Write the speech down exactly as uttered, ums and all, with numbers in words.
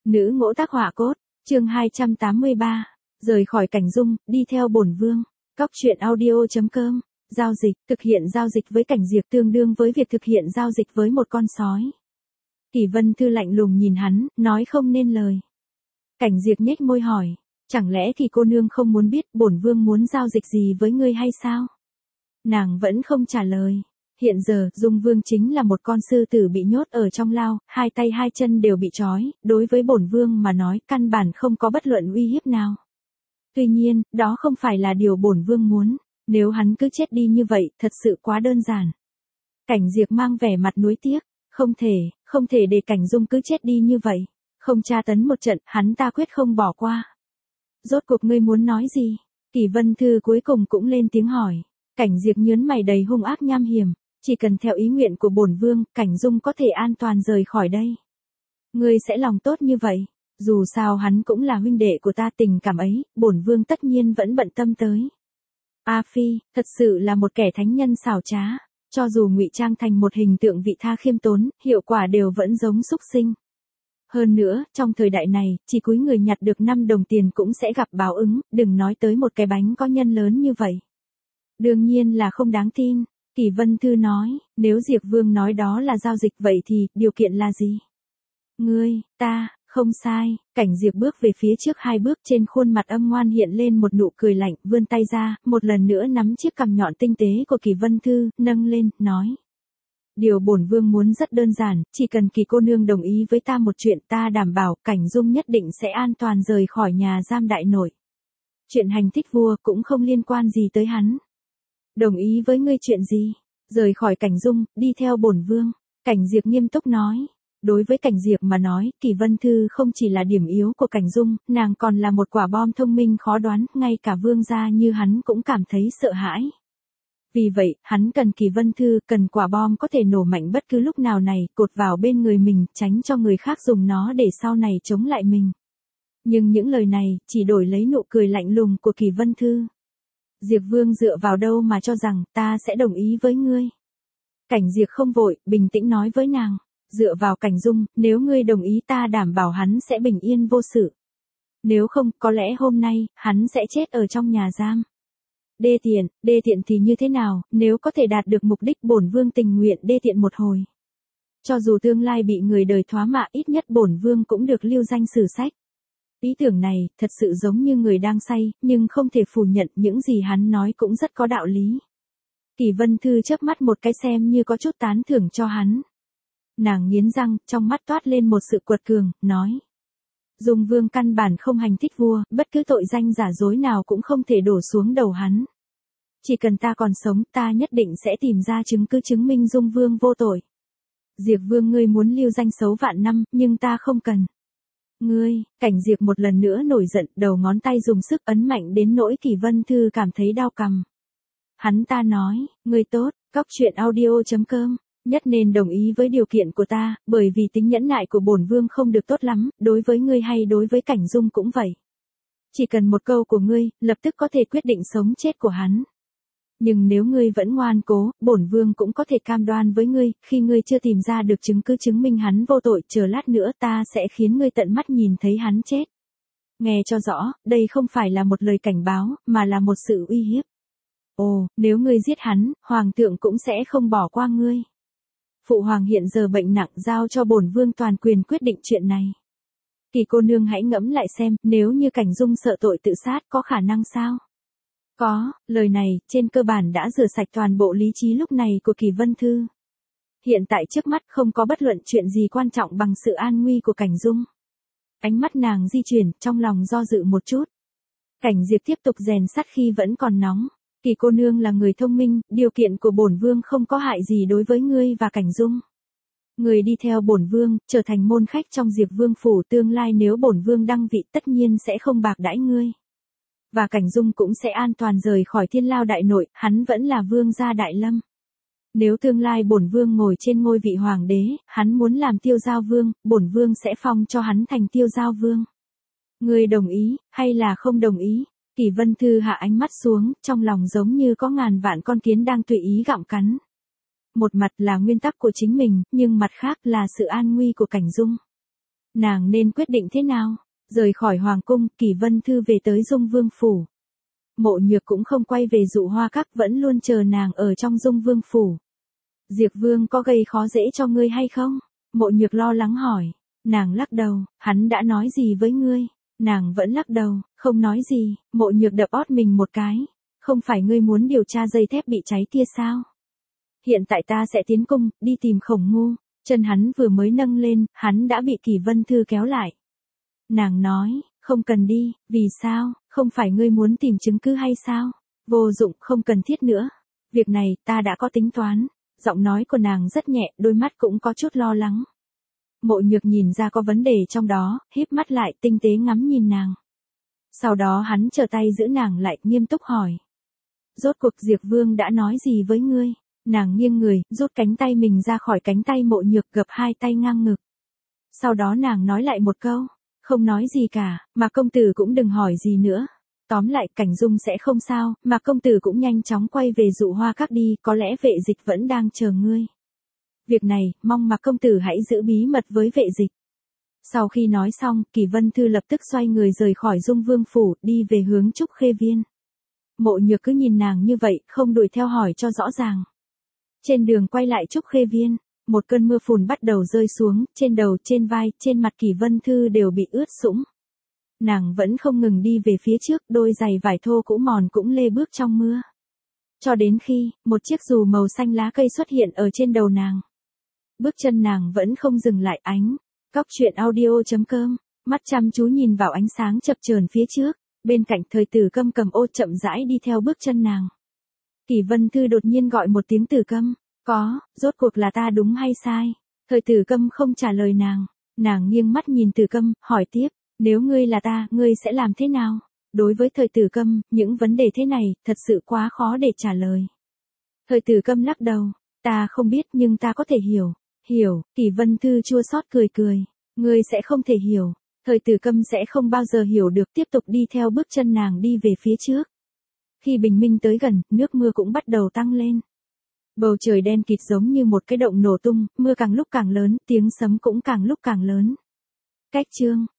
Nữ ngỗ tác họa cốt, chương hai trăm tám mươi ba, rời khỏi Cảnh Dung, đi theo bổn vương. Cóc truyện audio chấm com, giao dịch, thực hiện giao dịch với Cảnh Diệp tương đương với việc thực hiện giao dịch với một con sói. Kỷ Vân Thư lạnh lùng nhìn hắn, nói không nên lời. Cảnh Diệp nhếch môi hỏi, chẳng lẽ thì cô nương không muốn biết bổn vương muốn giao dịch gì với ngươi hay sao? Nàng vẫn không trả lời. Hiện giờ, Dung Vương chính là một con sư tử bị nhốt ở trong lao, hai tay hai chân đều bị trói, đối với bổn vương mà nói, căn bản không có bất luận uy hiếp nào. Tuy nhiên, đó không phải là điều bổn vương muốn, nếu hắn cứ chết đi như vậy, thật sự quá đơn giản. Cảnh Diệp mang vẻ mặt nuối tiếc, không thể, không thể để Cảnh Dung cứ chết đi như vậy, không tra tấn một trận, hắn ta quyết không bỏ qua. Rốt cuộc ngươi muốn nói gì? Kỷ Vân Thư cuối cùng cũng lên tiếng hỏi. Cảnh Diệp nhớn mày đầy hung ác nham hiểm, chỉ cần theo ý nguyện của bổn vương, Cảnh Dung có thể an toàn rời khỏi đây. Ngươi sẽ lòng tốt như vậy, dù sao hắn cũng là huynh đệ của ta, tình cảm ấy, bổn vương tất nhiên vẫn bận tâm tới. A Phi, thật sự là một kẻ thánh nhân xảo trá, cho dù ngụy trang thành một hình tượng vị tha khiêm tốn, hiệu quả đều vẫn giống súc sinh. Hơn nữa, trong thời đại này, chỉ cúi người nhặt được năm đồng tiền cũng sẽ gặp báo ứng, đừng nói tới một cái bánh có nhân lớn như vậy. Đương nhiên là không đáng tin. Kỷ Vân Thư nói, nếu Diệp Vương nói đó là giao dịch vậy thì, điều kiện là gì? Ngươi, ta, không sai. Cảnh Diệp bước về phía trước hai bước, trên khuôn mặt âm ngoan hiện lên một nụ cười lạnh, vươn tay ra, một lần nữa nắm chiếc cằm nhọn tinh tế của Kỷ Vân Thư, nâng lên, nói. Điều bổn vương muốn rất đơn giản, chỉ cần Kỳ cô nương đồng ý với ta một chuyện, ta đảm bảo Cảnh Dung nhất định sẽ an toàn rời khỏi nhà giam đại nội. Chuyện hành thích vua cũng không liên quan gì tới hắn. Đồng ý với ngươi chuyện gì? Rời khỏi Cảnh Dung, đi theo bổn vương. Cảnh Diệp nghiêm túc nói. Đối với Cảnh Diệp mà nói, Kỷ Vân Thư không chỉ là điểm yếu của Cảnh Dung, nàng còn là một quả bom thông minh khó đoán, ngay cả vương gia như hắn cũng cảm thấy sợ hãi. Vì vậy, hắn cần Kỷ Vân Thư, cần quả bom có thể nổ mạnh bất cứ lúc nào này, cột vào bên người mình, tránh cho người khác dùng nó để sau này chống lại mình. Nhưng những lời này, chỉ đổi lấy nụ cười lạnh lùng của Kỷ Vân Thư. Diệp Vương dựa vào đâu mà cho rằng, ta sẽ đồng ý với ngươi. Cảnh Diệp không vội, bình tĩnh nói với nàng. Dựa vào Cảnh Dung, nếu ngươi đồng ý ta đảm bảo hắn sẽ bình yên vô sự. Nếu không, có lẽ hôm nay, hắn sẽ chết ở trong nhà giam. Đê tiện, đê tiện thì như thế nào, nếu có thể đạt được mục đích bổn vương tình nguyện đê tiện một hồi. Cho dù tương lai bị người đời thoá mạ, ít nhất bổn vương cũng được lưu danh sử sách. Ý tưởng này, thật sự giống như người đang say, nhưng không thể phủ nhận những gì hắn nói cũng rất có đạo lý. Kỷ Vân Thư chớp mắt một cái xem như có chút tán thưởng cho hắn. Nàng nghiến răng, trong mắt toát lên một sự quật cường, nói. Dung Vương căn bản không hành thích vua, bất cứ tội danh giả dối nào cũng không thể đổ xuống đầu hắn. Chỉ cần ta còn sống, ta nhất định sẽ tìm ra chứng cứ chứng minh Dung Vương vô tội. Diệp Vương ngươi muốn lưu danh xấu vạn năm, nhưng ta không cần. Ngươi, Cảnh Diệp một lần nữa nổi giận, đầu ngón tay dùng sức ấn mạnh đến nỗi Kỷ Vân Thư cảm thấy đau cằm. Hắn ta nói, ngươi tốt, cóc truyện audio chấm com, nhất nên đồng ý với điều kiện của ta, bởi vì tính nhẫn nại của bổn vương không được tốt lắm, đối với ngươi hay đối với Cảnh Dung cũng vậy. Chỉ cần một câu của ngươi, lập tức có thể quyết định sống chết của hắn. Nhưng nếu ngươi vẫn ngoan cố, bổn vương cũng có thể cam đoan với ngươi, khi ngươi chưa tìm ra được chứng cứ chứng minh hắn vô tội, chờ lát nữa ta sẽ khiến ngươi tận mắt nhìn thấy hắn chết. Nghe cho rõ, đây không phải là một lời cảnh báo, mà là một sự uy hiếp. Ồ, nếu ngươi giết hắn, hoàng thượng cũng sẽ không bỏ qua ngươi. Phụ hoàng hiện giờ bệnh nặng, giao cho bổn vương toàn quyền quyết định chuyện này. Kỳ cô nương hãy ngẫm lại xem, nếu như Cảnh Dung sợ tội tự sát, có khả năng sao? Có, lời này, trên cơ bản đã rửa sạch toàn bộ lý trí lúc này của Kỷ Vân Thư. Hiện tại trước mắt không có bất luận chuyện gì quan trọng bằng sự an nguy của Cảnh Dung. Ánh mắt nàng di chuyển, trong lòng do dự một chút. Cảnh Diệp tiếp tục rèn sắt khi vẫn còn nóng. Kỳ cô nương là người thông minh, điều kiện của bổn vương không có hại gì đối với ngươi và Cảnh Dung. Người đi theo bổn vương, trở thành môn khách trong Diệp Vương phủ, tương lai nếu bổn vương đăng vị tất nhiên sẽ không bạc đãi ngươi. Và Cảnh Dung cũng sẽ an toàn rời khỏi Thiên Lao đại nội, hắn vẫn là vương gia đại lâm. Nếu tương lai bổn vương ngồi trên ngôi vị hoàng đế, hắn muốn làm Tiêu Giao Vương, bổn vương sẽ phong cho hắn thành Tiêu Giao Vương. Ngươi đồng ý, hay là không đồng ý? Kỷ Vân Thư hạ ánh mắt xuống, trong lòng giống như có ngàn vạn con kiến đang tùy ý gặm cắn. Một mặt là nguyên tắc của chính mình, nhưng mặt khác là sự an nguy của Cảnh Dung. Nàng nên quyết định thế nào? Rời khỏi hoàng cung, Kỷ Vân Thư về tới Dung Vương phủ. Mộ Nhược cũng không quay về Dụ Hoa Các, vẫn luôn chờ nàng ở trong Dung Vương phủ. Diệp Vương có gây khó dễ cho ngươi hay không? Mộ Nhược lo lắng hỏi. Nàng lắc đầu, hắn đã nói gì với ngươi? Nàng vẫn lắc đầu, không nói gì. Mộ Nhược đập ót mình một cái. Không phải ngươi muốn điều tra dây thép bị cháy kia sao? Hiện tại ta sẽ tiến cung, đi tìm Khổng Ngu. Chân hắn vừa mới nâng lên, hắn đã bị Kỷ Vân Thư kéo lại. Nàng nói, không cần đi, vì sao, không phải ngươi muốn tìm chứng cứ hay sao? Vô dụng, không cần thiết nữa. Việc này, ta đã có tính toán. Giọng nói của nàng rất nhẹ, đôi mắt cũng có chút lo lắng. Mộ Nhược nhìn ra có vấn đề trong đó, híp mắt lại, tinh tế ngắm nhìn nàng. Sau đó hắn trở tay giữ nàng lại, nghiêm túc hỏi. Rốt cuộc Diệp Vương đã nói gì với ngươi? Nàng nghiêng người, rút cánh tay mình ra khỏi cánh tay Mộ Nhược, gập hai tay ngang ngực. Sau đó nàng nói lại một câu. Không nói gì cả, mà công tử cũng đừng hỏi gì nữa. Tóm lại, Cảnh Dung sẽ không sao, mà công tử cũng nhanh chóng quay về Dụ Hoa Các đi, có lẽ vệ dịch vẫn đang chờ ngươi. Việc này, mong mà công tử hãy giữ bí mật với vệ dịch. Sau khi nói xong, Kỷ Vân Thư lập tức xoay người rời khỏi Dung Vương phủ, đi về hướng Trúc Khê Viên. Mộ Nhược cứ nhìn nàng như vậy, không đuổi theo hỏi cho rõ ràng. Trên đường quay lại Trúc Khê Viên, một cơn mưa phùn bắt đầu rơi xuống, trên đầu, trên vai, trên mặt Kỷ Vân Thư đều bị ướt sũng. Nàng vẫn không ngừng đi về phía trước, đôi giày vải thô cũ mòn cũng lê bước trong mưa. Cho đến khi, một chiếc dù màu xanh lá cây xuất hiện ở trên đầu nàng. Bước chân nàng vẫn không dừng lại. Ánh. Cóc truyện audio chấm com, mắt chăm chú nhìn vào ánh sáng chập chờn phía trước, bên cạnh Thời Tử Câm cầm ô chậm rãi đi theo bước chân nàng. Kỷ Vân Thư đột nhiên gọi một tiếng Tử Câm, có, rốt cuộc là ta đúng hay sai? Thời Tử Câm không trả lời nàng, nàng nghiêng mắt nhìn Tử Câm, hỏi tiếp, nếu ngươi là ta, ngươi sẽ làm thế nào? Đối với Thời Tử Câm, những vấn đề thế này, thật sự quá khó để trả lời. Thời Tử Câm lắc đầu, ta không biết nhưng ta có thể hiểu. Hiểu, Kỷ Vân Thư chua xót cười cười, ngươi sẽ không thể hiểu. Thời Tử Câm sẽ không bao giờ hiểu được, tiếp tục đi theo bước chân nàng đi về phía trước. Khi bình minh tới gần, nước mưa cũng bắt đầu tăng lên. Bầu trời đen kịt giống như một cái động nổ tung, mưa càng lúc càng lớn, tiếng sấm cũng càng lúc càng lớn. Cách chương